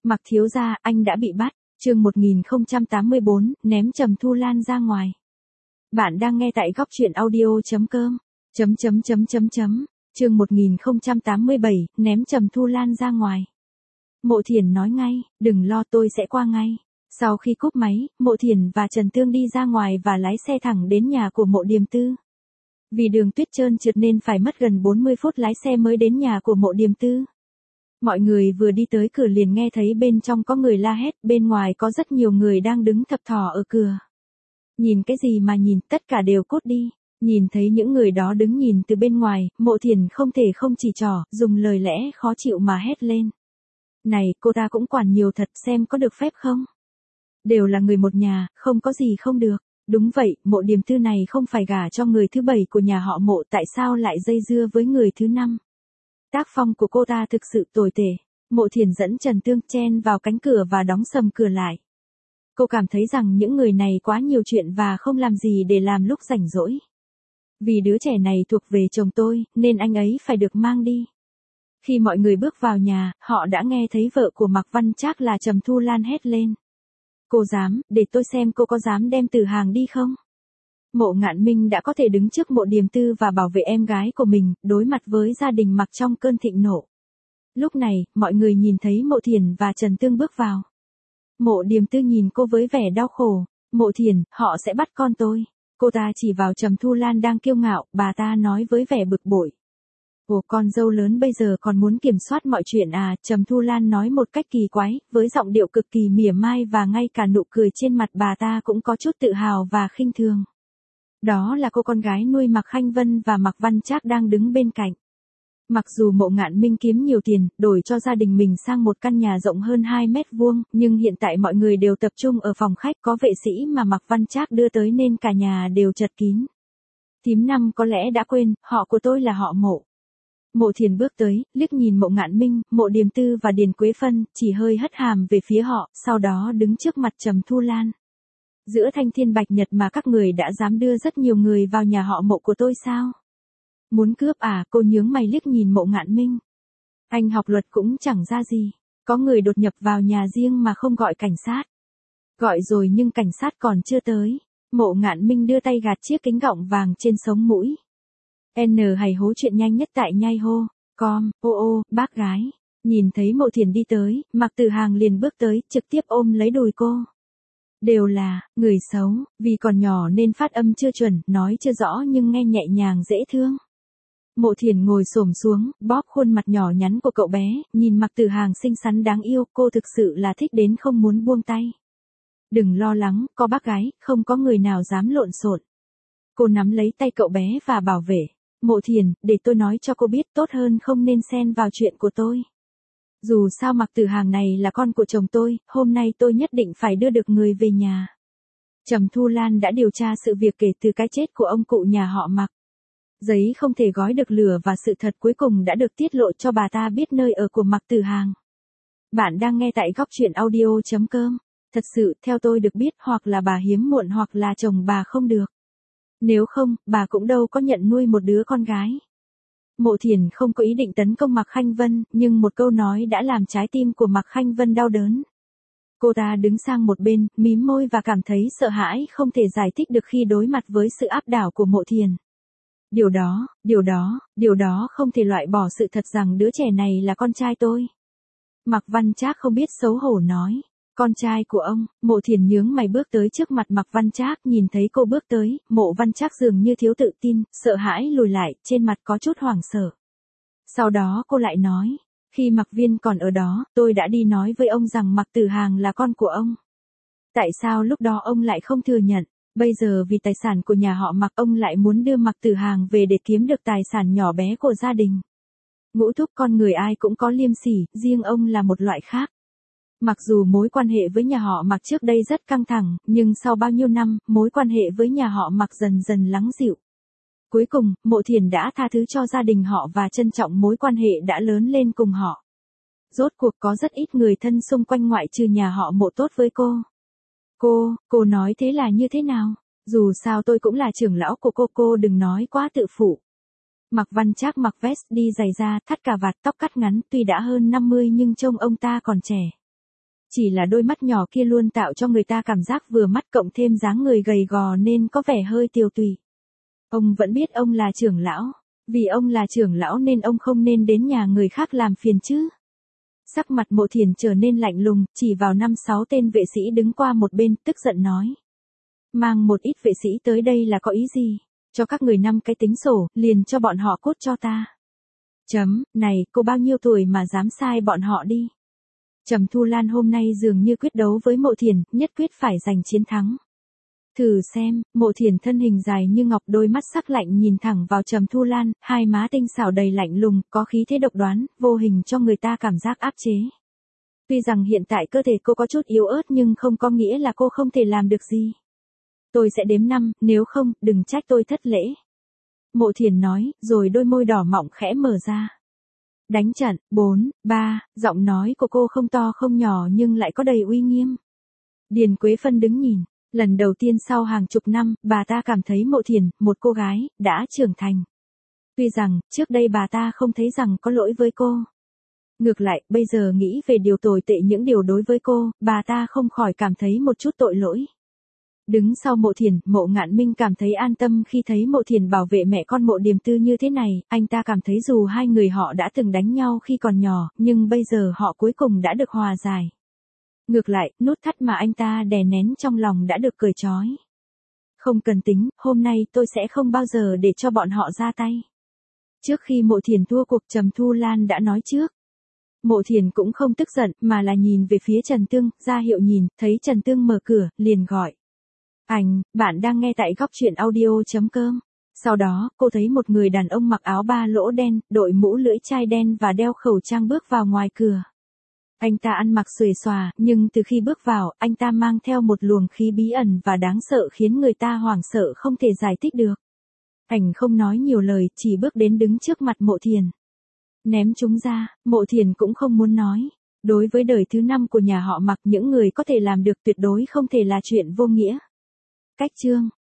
Mạc thiếu gia, anh đã bị bắt. Chương 1084, ném Trầm Thu Lan ra ngoài. Bạn đang nghe tại góc truyện audio.com. Chương 1087, ném Trầm Thu Lan ra ngoài. Mộ Thiển nói ngay, đừng lo, tôi sẽ qua ngay. Sau khi cúp máy, Mộ Thiển và Trần Tương đi ra ngoài và lái xe thẳng đến nhà của Mộ Điềm Tư. Vì đường tuyết trơn trượt nên phải mất gần 40 phút lái xe mới đến nhà của Mộ Điềm Tư. Mọi người vừa đi tới cửa liền nghe thấy bên trong có người la hét, bên ngoài có rất nhiều người đang đứng thập thò ở cửa. Nhìn cái gì mà nhìn, tất cả đều cút đi. Nhìn thấy những người đó đứng nhìn từ bên ngoài, Mộ Thiển không thể không chỉ trỏ, dùng lời lẽ khó chịu mà hét lên. Này, cô ta cũng quản nhiều thật, xem có được phép không? Đều là người một nhà, không có gì không được. Đúng vậy, Mộ Điềm Tư này không phải gả cho người thứ 7 của nhà họ Mộ, tại sao lại dây dưa với người thứ 5? Tác phong của cô ta thực sự tồi tệ. Mộ Thiển dẫn Trần Tương chen vào cánh cửa và đóng sầm cửa lại. Cô cảm thấy rằng những người này quá nhiều chuyện và không làm gì để làm lúc rảnh rỗi. Vì đứa trẻ này thuộc về chồng tôi, nên anh ấy phải được mang đi. Khi mọi người bước vào nhà, họ đã nghe thấy vợ của Mạc Văn Trác là Trầm Thu Lan hét lên. Cô dám, để tôi xem cô có dám đem Từ Hàng đi không? Mộ Ngạn Minh đã có thể đứng trước Mộ Điềm Tư và bảo vệ em gái của mình, đối mặt với gia đình Mạc trong cơn thịnh nộ. Lúc này, mọi người nhìn thấy Mộ Thiển và Trần Tương bước vào. Mộ Điềm Tư nhìn cô với vẻ đau khổ. Mộ Thiển, họ sẽ bắt con tôi. Cô ta chỉ vào Trầm Thu Lan đang kiêu ngạo, bà ta nói với vẻ bực bội. Ồ, con dâu lớn bây giờ còn muốn kiểm soát mọi chuyện à? Trầm Thu Lan nói một cách kỳ quái, với giọng điệu cực kỳ mỉa mai và ngay cả nụ cười trên mặt bà ta cũng có chút tự hào và khinh thường. Đó là cô con gái nuôi Mạc Khanh Vân và Mạc Văn Trác đang đứng bên cạnh. Mặc dù Mộ Ngạn Minh kiếm nhiều tiền, đổi cho gia đình mình sang một căn nhà rộng hơn 2 mét vuông, nhưng hiện tại mọi người đều tập trung ở phòng khách có vệ sĩ mà Mạc Văn Trác đưa tới nên cả nhà đều chật kín. Thím Năm có lẽ đã quên, họ của tôi là họ Mộ. Mộ Thiển bước tới, liếc nhìn Mộ Ngạn Minh, Mộ Điềm Tư và Điền Quế Phân, chỉ hơi hất hàm về phía họ, sau đó đứng trước mặt Trầm Thu Lan. Giữa thanh thiên bạch nhật mà các người đã dám đưa rất nhiều người vào nhà họ Mộ của tôi sao? Muốn cướp à? Cô nhướng mày liếc nhìn Mộ Ngạn Minh. Anh học luật cũng chẳng ra gì. Có người đột nhập vào nhà riêng mà không gọi cảnh sát. Gọi rồi nhưng cảnh sát còn chưa tới. Mộ Ngạn Minh đưa tay gạt chiếc kính gọng vàng trên sống mũi. N hày hố chuyện nhanh nhất tại nhai hô. Com, ô, bác gái. Nhìn thấy Mộ Thiển đi tới, Mạc Tử Hàng liền bước tới, trực tiếp ôm lấy đùi cô. Đều là người xấu, vì còn nhỏ nên phát âm chưa chuẩn, nói chưa rõ nhưng nghe nhẹ nhàng dễ thương. Mộ Thiển ngồi xổm xuống, bóp khuôn mặt nhỏ nhắn của cậu bé, nhìn Mạc Tử Hàng xinh xắn đáng yêu, cô thực sự là thích đến không muốn buông tay. Đừng lo lắng, có bác gái, không có người nào dám lộn xộn. Cô nắm lấy tay cậu bé và bảo vệ. Mộ Thiển, để tôi nói cho cô biết, tốt hơn không nên xen vào chuyện của tôi. Dù sao Mạc Tử Hàng này là con của chồng tôi, hôm nay tôi nhất định phải đưa được người về nhà. Trầm Thu Lan đã điều tra sự việc kể từ cái chết của ông cụ nhà họ Mạc. Giấy không thể gói được lửa và sự thật cuối cùng đã được tiết lộ cho bà ta biết nơi ở của Mạc Tử Hàng. Bạn đang nghe tại góc truyện audio.com. Thật sự, theo tôi được biết, hoặc là bà hiếm muộn hoặc là chồng bà không được. Nếu không, bà cũng đâu có nhận nuôi một đứa con gái. Mộ Thiển không có ý định tấn công Mạc Khanh Vân, nhưng một câu nói đã làm trái tim của Mạc Khanh Vân đau đớn. Cô ta đứng sang một bên, mím môi và cảm thấy sợ hãi không thể giải thích được khi đối mặt với sự áp đảo của Mộ Thiển. Điều đó không thể loại bỏ sự thật rằng đứa trẻ này là con trai tôi. Mạc Văn Trác không biết xấu hổ nói. Con trai của ông. Mộ Thiển nhướng mày bước tới trước mặt Mạc Văn Trác, nhìn thấy cô bước tới, Mộ Văn Trác dường như thiếu tự tin, sợ hãi lùi lại, trên mặt có chút hoảng sợ. Sau đó cô lại nói, khi Mạc Viên còn ở đó, tôi đã đi nói với ông rằng Mạc Tử Hàng là con của ông. Tại sao lúc đó ông lại không thừa nhận? Bây giờ vì tài sản của nhà họ Mạc, ông lại muốn đưa Mạc Tử Hàng về để kiếm được tài sản nhỏ bé của gia đình. Ngũ thúc, con người ai cũng có liêm sỉ, riêng ông là một loại khác. Mặc dù mối quan hệ với nhà họ Mạc trước đây rất căng thẳng, nhưng sau bao nhiêu năm, mối quan hệ với nhà họ Mạc dần dần lắng dịu. Cuối cùng, Mộ Thiển đã tha thứ cho gia đình họ và trân trọng mối quan hệ đã lớn lên cùng họ. Rốt cuộc có rất ít người thân xung quanh ngoại trừ nhà họ Mộ tốt với cô. Cô nói thế là như thế nào? Dù sao tôi cũng là trưởng lão của cô đừng nói quá tự phụ. Mạc Văn Trác mặc vest đi giày da, thắt cà vạt, tóc cắt ngắn, tuy đã hơn 50 nhưng trông ông ta còn trẻ. Chỉ là đôi mắt nhỏ kia luôn tạo cho người ta cảm giác vừa mắt, cộng thêm dáng người gầy gò nên có vẻ hơi tiều tụy. Ông vẫn biết ông là trưởng lão. Vì ông là trưởng lão nên ông không nên đến nhà người khác làm phiền chứ. Sắc mặt Mộ Thiền trở nên lạnh lùng, chỉ vào 5-6 tên vệ sĩ đứng qua một bên, tức giận nói. Mang một ít vệ sĩ tới đây là có ý gì? Cho các người 5 cái tính sổ, liền cho bọn họ cốt cho ta. Này, cô bao nhiêu tuổi mà dám sai bọn họ đi? Trầm Thu Lan hôm nay dường như quyết đấu với Mộ Thiền, nhất quyết phải giành chiến thắng. Thử xem, Mộ Thiền thân hình dài như ngọc, đôi mắt sắc lạnh nhìn thẳng vào Trầm Thu Lan, hai má tinh xảo đầy lạnh lùng, có khí thế độc đoán, vô hình cho người ta cảm giác áp chế. Tuy rằng hiện tại cơ thể cô có chút yếu ớt nhưng không có nghĩa là cô không thể làm được gì. Tôi sẽ đếm 5, nếu không, đừng trách tôi thất lễ. Mộ Thiền nói, rồi đôi môi đỏ mọng khẽ mở ra. Đánh trận, 4, 3, giọng nói của cô không to không nhỏ nhưng lại có đầy uy nghiêm. Điền Quế Phân đứng nhìn. Lần đầu tiên sau hàng chục năm, bà ta cảm thấy Mộ Thiền, một cô gái, đã trưởng thành. Tuy rằng, trước đây bà ta không thấy rằng có lỗi với cô. Ngược lại, bây giờ nghĩ về điều tồi tệ những điều đối với cô, bà ta không khỏi cảm thấy một chút tội lỗi. Đứng sau Mộ Thiền, Mộ Ngạn Minh cảm thấy an tâm khi thấy Mộ Thiền bảo vệ mẹ con Mộ Điềm Tư như thế này, anh ta cảm thấy dù hai người họ đã từng đánh nhau khi còn nhỏ, nhưng bây giờ họ cuối cùng đã được hòa giải. Ngược lại, nút thắt mà anh ta đè nén trong lòng đã được cởi trói. Không cần tính, hôm nay tôi sẽ không bao giờ để cho bọn họ ra tay. Trước khi Mộ Thiền thua cuộc, Trầm Thu Lan đã nói trước. Mộ Thiền cũng không tức giận, mà là nhìn về phía Trần Tương, ra hiệu nhìn, thấy Trần Tương mở cửa, liền gọi. Bạn đang nghe tại góc truyện audio.com. Sau đó, cô thấy một người đàn ông mặc áo ba lỗ đen, đội mũ lưỡi chai đen và đeo khẩu trang bước vào ngoài cửa. Anh ta ăn mặc xuề xòa, nhưng từ khi bước vào, anh ta mang theo một luồng khí bí ẩn và đáng sợ khiến người ta hoảng sợ không thể giải thích được. Anh không nói nhiều lời, chỉ bước đến đứng trước mặt Mộ Thiền. Ném chúng ra, Mộ Thiền cũng không muốn nói. Đối với đời thứ 5 của nhà họ Mặc, những người có thể làm được tuyệt đối không thể là chuyện vô nghĩa. Cách chương